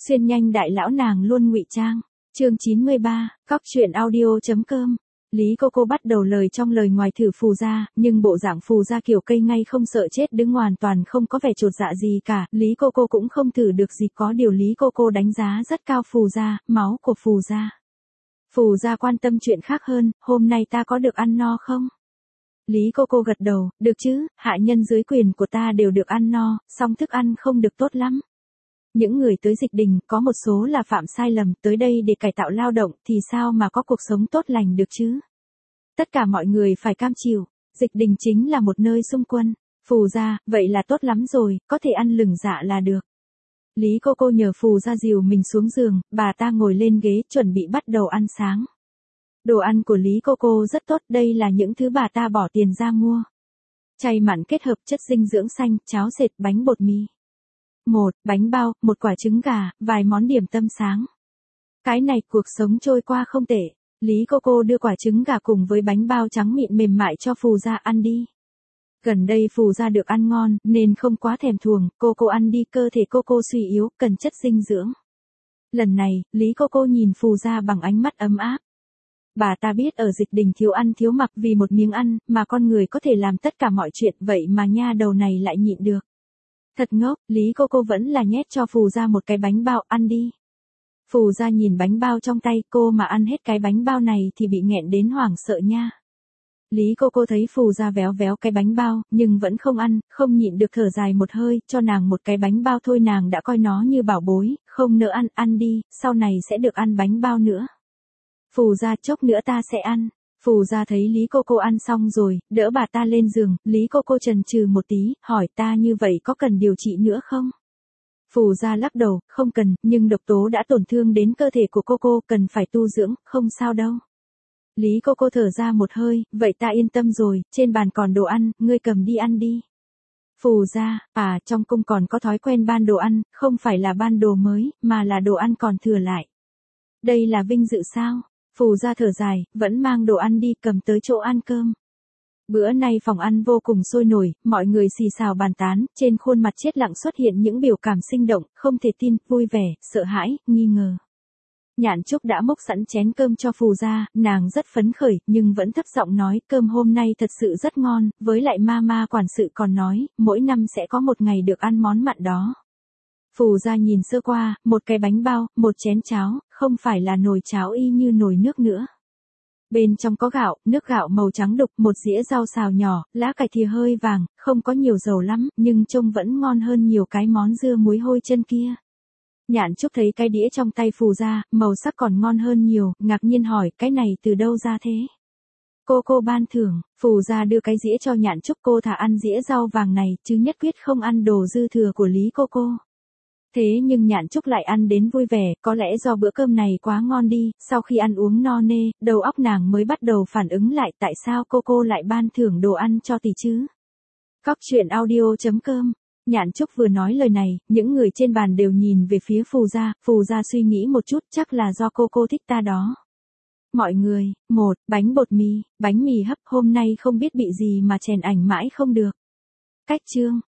Xuyên nhanh đại lão nàng luôn ngụy trang. Chương 93, Cóc truyện audio.com. Lý Coco bắt đầu lời trong lời ngoài thử phù ra, nhưng bộ dạng phù ra kiểu cây ngay không sợ chết đứng hoàn toàn không có vẻ chột dạ gì cả, Lý Coco cũng không thử được gì, có điều Lý Coco đánh giá rất cao phù ra, máu của phù ra. Phù ra quan tâm chuyện khác hơn, hôm nay ta có được ăn no không? Lý Coco gật đầu, được chứ, hạ nhân dưới quyền của ta đều được ăn no, song thức ăn không được tốt lắm. Những người tới Dịch Đình có một số là phạm sai lầm tới đây để cải tạo lao động thì sao mà có cuộc sống tốt lành được chứ? Tất cả mọi người phải cam chịu, Dịch Đình chính là một nơi xung quân, phù ra, vậy là tốt lắm rồi, có thể ăn lửng dạ là được. Lý Coco nhờ phù ra dìu mình xuống giường, bà ta ngồi lên ghế chuẩn bị bắt đầu ăn sáng. Đồ ăn của Lý Coco rất tốt, đây là những thứ bà ta bỏ tiền ra mua. Chay mặn kết hợp chất dinh dưỡng xanh, cháo sệt, bánh bột mì. Bánh bao, một quả trứng gà, vài món điểm tâm sáng. Cái này cuộc sống trôi qua không tệ. Lý Coco đưa quả trứng gà cùng với bánh bao trắng mịn mềm mại cho phù ra ăn đi. Gần đây phù ra được ăn ngon, nên không quá thèm thuồng, Coco ăn đi, cơ thể Coco suy yếu, cần chất dinh dưỡng. Lần này, Lý Coco nhìn phù ra bằng ánh mắt ấm áp. Bà ta biết ở Dịch Đình thiếu ăn thiếu mặc vì một miếng ăn, mà con người có thể làm tất cả mọi chuyện, vậy mà nha đầu này lại nhịn được. Thật ngốc, Lý Coco vẫn là nhét cho phù ra một cái bánh bao, ăn đi. Phù ra nhìn bánh bao trong tay, cô mà ăn hết cái bánh bao này thì bị nghẹn đến hoảng sợ nha. Lý Coco thấy phù ra véo véo cái bánh bao, nhưng vẫn không ăn, không nhịn được thở dài một hơi, cho nàng một cái bánh bao thôi, nàng đã coi nó như bảo bối, không nỡ ăn, ăn đi, sau này sẽ được ăn bánh bao nữa. Phù ra, chốc nữa ta sẽ ăn. Phù ra thấy Lý Coco ăn xong rồi, đỡ bà ta lên giường, Lý Coco chần chừ một tí, hỏi ta như vậy có cần điều trị nữa không? Phù ra lắc đầu, không cần, nhưng độc tố đã tổn thương đến cơ thể của Coco, cần phải tu dưỡng, không sao đâu. Lý Coco thở ra một hơi, vậy ta yên tâm rồi, trên bàn còn đồ ăn, ngươi cầm đi ăn đi. Phù ra, trong cung còn có thói quen ban đồ ăn, không phải là ban đồ mới, mà là đồ ăn còn thừa lại. Đây là vinh dự sao? Phù ra thở dài, vẫn mang đồ ăn đi, cầm tới chỗ ăn cơm. Bữa nay phòng ăn vô cùng sôi nổi, mọi người xì xào bàn tán, trên khuôn mặt chết lặng xuất hiện những biểu cảm sinh động, không thể tin, vui vẻ, sợ hãi, nghi ngờ. Nhạn Trúc đã múc sẵn chén cơm cho phù ra, nàng rất phấn khởi, nhưng vẫn thấp giọng nói, cơm hôm nay thật sự rất ngon, với lại ma quản sự còn nói, mỗi năm sẽ có một ngày được ăn món mặn đó. Phù ra nhìn sơ qua, một cái bánh bao, một chén cháo, không phải là nồi cháo y như nồi nước nữa. Bên trong có gạo, nước gạo màu trắng đục, một dĩa rau xào nhỏ, lá cải thìa hơi vàng, không có nhiều dầu lắm, nhưng trông vẫn ngon hơn nhiều cái món dưa muối hôi chân kia. Nhạn Trúc thấy cái đĩa trong tay phù ra, màu sắc còn ngon hơn nhiều, ngạc nhiên hỏi, cái này từ đâu ra thế? Cô ban thưởng, phù ra đưa cái dĩa cho Nhạn Trúc, cô thà ăn dĩa rau vàng này, chứ nhất quyết không ăn đồ dư thừa của Lý Coco. Thế nhưng Nhạn Trúc lại ăn đến vui vẻ, có lẽ do bữa cơm này quá ngon đi, sau khi ăn uống no nê, đầu óc nàng mới bắt đầu phản ứng lại tại sao Coco lại ban thưởng đồ ăn cho tỷ chứ. Cóc truyện audio.com. Nhạn Trúc vừa nói lời này, những người trên bàn đều nhìn về phía phù ra suy nghĩ một chút, chắc là do Coco thích ta đó. Mọi người, bánh bột mì, bánh mì hấp, hôm nay không biết bị gì mà chèn ảnh mãi không được. Cách chương.